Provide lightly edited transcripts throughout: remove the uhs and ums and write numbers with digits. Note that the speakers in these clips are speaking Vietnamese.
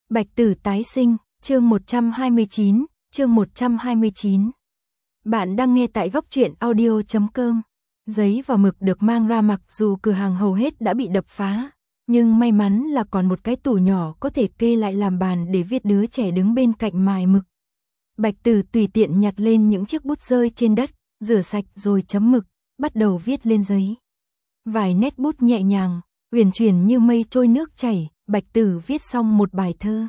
Bạch Tử tái sinh, chương 129, chương 129. Bạn đang nghe tại góc truyện audio.com. Giấy và mực được mang ra mặc dù cửa hàng hầu hết đã bị đập phá, nhưng may mắn là còn một cái tủ nhỏ có thể kê lại làm bàn để viết đứa trẻ đứng bên cạnh mài mực. Bạch Tử tùy tiện nhặt lên những chiếc bút rơi trên đất, rửa sạch rồi chấm mực, bắt đầu viết lên giấy. Vài nét bút nhẹ nhàng, uyển chuyển như mây trôi nước chảy, Bạch Tử viết xong một bài thơ.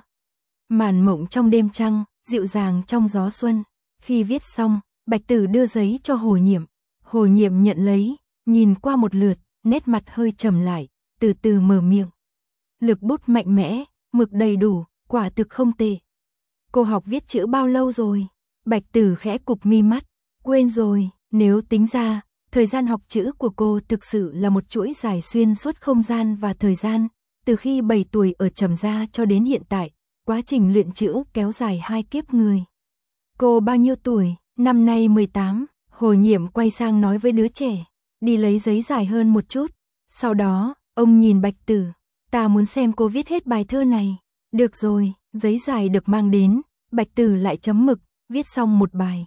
Màn mộng trong đêm trăng, dịu dàng trong gió xuân. Khi viết xong, Bạch Tử đưa giấy cho Hồ Nhiệm. Hồ Nhiệm nhận lấy, nhìn qua một lượt, nét mặt hơi trầm lại, từ từ mở miệng. Lực bút mạnh mẽ, mực đầy đủ, quả thực không tệ. Cô học viết chữ bao lâu rồi? Bạch Tử khẽ cụp mi mắt, quên rồi, nếu tính ra, thời gian học chữ của cô thực sự là một chuỗi dài xuyên suốt không gian và thời gian, từ khi 7 tuổi ở Trầm Gia cho đến hiện tại, quá trình luyện chữ kéo dài 2 kiếp người. Cô bao nhiêu tuổi? Năm nay 18, Hồ Nhiệm quay sang nói với đứa trẻ, đi lấy giấy dài hơn một chút. Sau đó, ông nhìn Bạch Tử, ta muốn xem cô viết hết bài thơ này. Được rồi, giấy dài được mang đến, Bạch Tử lại chấm mực, viết xong một bài.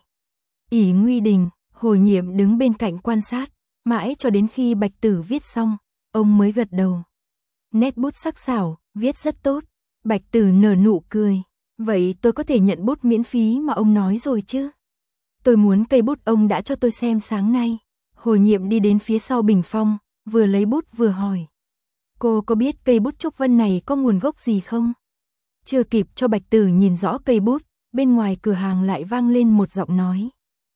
ỷ Nguy Đình, Hồ Nhiệm đứng bên cạnh quan sát, mãi cho đến khi Bạch Tử viết xong, ông mới gật đầu. Nét bút sắc sảo, viết rất tốt. Bạch Tử nở nụ cười. Vậy tôi có thể nhận bút miễn phí mà ông nói rồi chứ? Tôi muốn cây bút ông đã cho tôi xem sáng nay. Hồ Nhiệm đi đến phía sau bình phong, vừa lấy bút vừa hỏi. Cô có biết cây bút trúc vân này có nguồn gốc gì không? Chưa kịp cho Bạch Tử nhìn rõ cây bút, bên ngoài cửa hàng lại vang lên một giọng nói.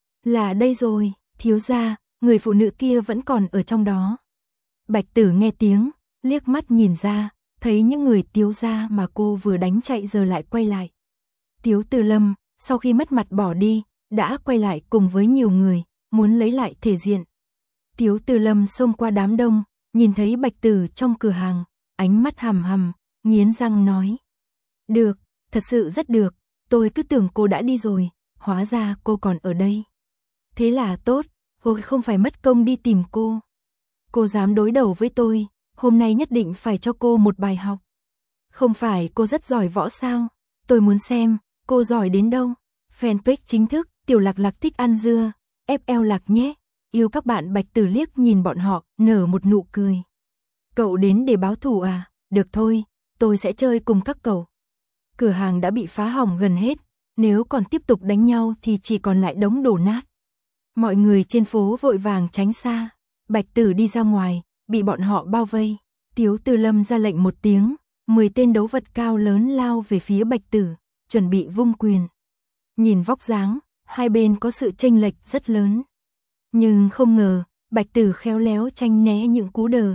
Là đây rồi, thiếu gia, người phụ nữ kia vẫn còn ở trong đó. Bạch Tử nghe tiếng, liếc mắt nhìn ra, thấy những người Tiếu gia mà cô vừa đánh chạy giờ lại quay lại. Tiếu Từ Lâm, sau khi mất mặt bỏ đi, đã quay lại cùng với nhiều người, muốn lấy lại thể diện. Tiếu Từ Lâm xông qua đám đông, nhìn thấy Bạch Tử trong cửa hàng, ánh mắt hằm hằm, nghiến răng nói. Được, thật sự rất được, tôi cứ tưởng cô đã đi rồi, hóa ra cô còn ở đây. Thế là tốt, tôi không phải mất công đi tìm cô. Cô dám đối đầu với tôi, hôm nay nhất định phải cho cô một bài học. Không phải cô rất giỏi võ sao? Tôi muốn xem, cô giỏi đến đâu? Fanpage chính thức, Tiểu Lạc Lạc thích ăn dưa, FL Lạc nhé. Yêu các bạn. Bạch Tử liếc nhìn bọn họ, nở một nụ cười. Cậu đến để báo thù à? Được thôi, tôi sẽ chơi cùng các cậu. Cửa hàng đã bị phá hỏng gần hết, nếu còn tiếp tục đánh nhau thì chỉ còn lại đống đổ nát. Mọi người trên phố vội vàng tránh xa. Bạch Tử đi ra ngoài, bị bọn họ bao vây. Tiếu Từ Lâm ra lệnh một tiếng, 10 tên đấu vật cao lớn lao về phía Bạch Tử, chuẩn bị vung quyền. Nhìn vóc dáng, hai bên có sự chênh lệch rất lớn. Nhưng không ngờ, Bạch Tử khéo léo tranh né những cú đờ,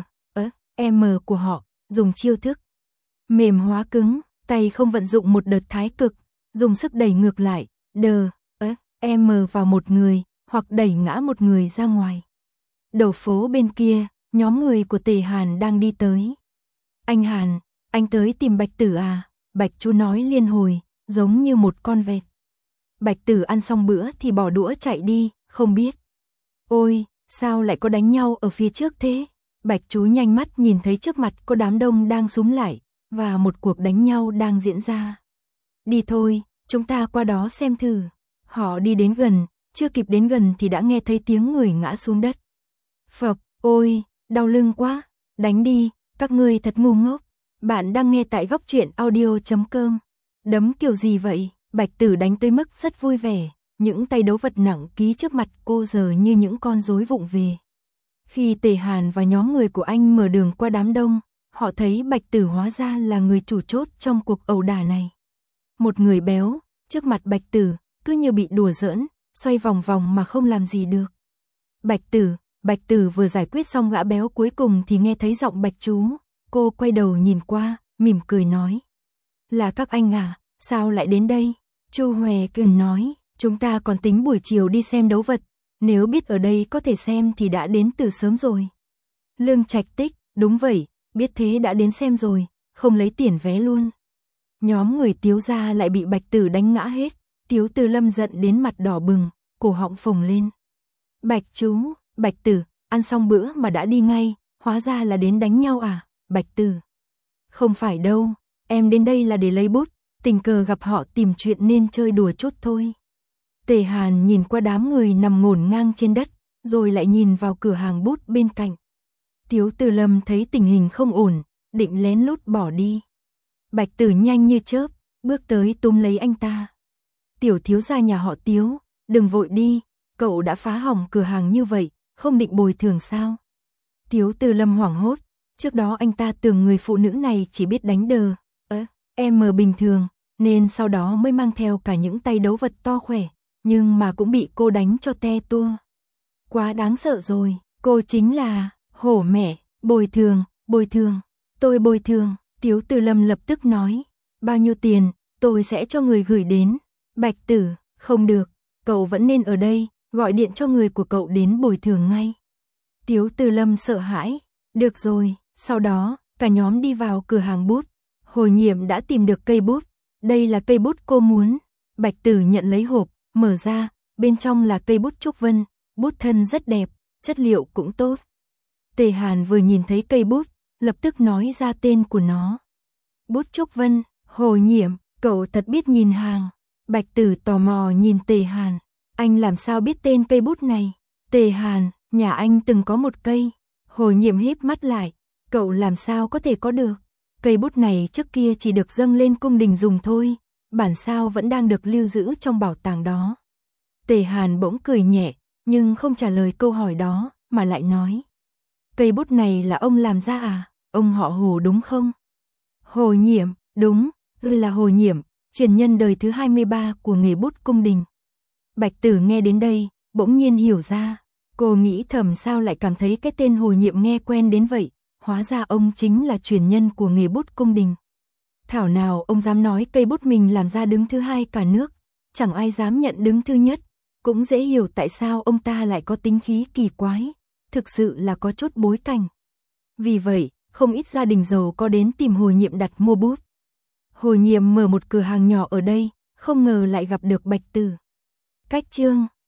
của họ, dùng chiêu thức mềm hóa cứng, tay không vận dụng một đợt thái cực, dùng sức đẩy ngược lại, vào một người, hoặc đẩy ngã một người ra ngoài. Đầu phố bên kia, nhóm người của Tề Hàn đang đi tới. Anh Hàn, anh tới tìm Bạch Tử à? Bạch chú nói liên hồi, giống như một con vẹt. Bạch Tử ăn xong bữa thì bỏ đũa chạy đi, không biết. Ôi, sao lại có đánh nhau ở phía trước thế? Bạch chú nhanh mắt nhìn thấy trước mặt có đám đông đang xúm lại, và một cuộc đánh nhau đang diễn ra. Đi thôi, chúng ta qua đó xem thử. Họ đi đến gần, chưa kịp đến gần thì đã nghe thấy tiếng người ngã xuống đất. Phập, ôi, đau lưng quá, đánh đi, các ngươi thật ngu ngốc. Bạn đang nghe tại góc truyện audio.com. Đấm kiểu gì vậy? Bạch Tử đánh tới mức rất vui vẻ, những tay đấu vật nặng ký trước mặt cô giờ như những con rối vụng về. Khi Tề Hàn và nhóm người của anh mở đường qua đám đông, họ thấy Bạch Tử hóa ra là người chủ chốt trong cuộc ẩu đả này. Một người béo, trước mặt Bạch Tử, cứ như bị đùa giỡn, xoay vòng vòng mà không làm gì được. Bạch Tử vừa giải quyết xong gã béo cuối cùng thì nghe thấy giọng Bạch chú. Cô quay đầu nhìn qua, mỉm cười nói. Là các anh à, sao lại đến đây? Chu Hòe cười nói, chúng ta còn tính buổi chiều đi xem đấu vật, nếu biết ở đây có thể xem thì đã đến từ sớm rồi. Lương Trạch Tích, đúng vậy, biết thế đã đến xem rồi, không lấy tiền vé luôn. Nhóm người Tiếu gia lại bị Bạch Tử đánh ngã hết, Tiếu Từ Lâm giận đến mặt đỏ bừng, cổ họng phồng lên. Bạch chú, Bạch Tử, ăn xong bữa mà đã đi ngay, hóa ra là đến đánh nhau à? Bạch Tử. Không phải đâu, em đến đây là để lấy bút, tình cờ gặp họ tìm chuyện nên chơi đùa chút thôi. Tề Hàn nhìn qua đám người nằm ngổn ngang trên đất, rồi lại nhìn vào cửa hàng bút bên cạnh. Tiếu Từ Lâm thấy tình hình không ổn, định lén lút bỏ đi. Bạch Tử nhanh như chớp, bước tới túm lấy anh ta. Tiểu thiếu gia nhà họ Tiếu, đừng vội đi, cậu đã phá hỏng cửa hàng như vậy, không định bồi thường sao? Tiếu Từ Lâm hoảng hốt, trước đó anh ta tưởng người phụ nữ này chỉ biết đánh đờ, em bình thường, nên sau đó mới mang theo cả những tay đấu vật to khỏe, nhưng mà cũng bị cô đánh cho te tua. Quá đáng sợ rồi, cô chính là hổ mẹ, bồi thường, tôi bồi thường. Tiếu Từ Lâm lập tức nói, bao nhiêu tiền, tôi sẽ cho người gửi đến. Bạch Tử, không được, cậu vẫn nên ở đây, gọi điện cho người của cậu đến bồi thường ngay. Tiếu Từ Lâm sợ hãi, được rồi, sau đó, cả nhóm đi vào cửa hàng bút. Hồ Nhiệm đã tìm được cây bút, đây là cây bút cô muốn. Bạch Tử nhận lấy hộp, mở ra, bên trong là cây bút trúc vân, bút thân rất đẹp, chất liệu cũng tốt. Tề Hàn vừa nhìn thấy cây bút, lập tức nói ra tên của nó. Bút trúc vân, Hồ Nhiệm, cậu thật biết nhìn hàng. Bạch Tử tò mò nhìn Tề Hàn, anh làm sao biết tên cây bút này? Tề Hàn, nhà anh từng có một cây. Hồ Nhiệm híp mắt lại, cậu làm sao có thể có được? Cây bút này trước kia chỉ được dâng lên cung đình dùng thôi, bản sao vẫn đang được lưu giữ trong bảo tàng đó. Tề Hàn bỗng cười nhẹ, nhưng không trả lời câu hỏi đó, mà lại nói. Cây bút này là ông làm ra à? Ông họ Hồ đúng không? Hồ Nhiệm, đúng, là Hồ Nhiệm, truyền nhân đời thứ 23 của nghề bút cung đình. Bạch Tử nghe đến đây, bỗng nhiên hiểu ra. Cô nghĩ thầm sao lại cảm thấy cái tên Hồ Nhiệm nghe quen đến vậy, hóa ra ông chính là truyền nhân của nghề bút cung đình. Thảo nào ông dám nói cây bút mình làm ra đứng thứ hai cả nước, chẳng ai dám nhận đứng thứ nhất, cũng dễ hiểu tại sao ông ta lại có tính khí kỳ quái, thực sự là có chút bối cảnh. Vì vậy, không ít gia đình giàu có đến tìm Hồ Nhiệm đặt mua bút. Hồ Nhiệm mở một cửa hàng nhỏ ở đây, không ngờ lại gặp được Bạch Tử. Cách chương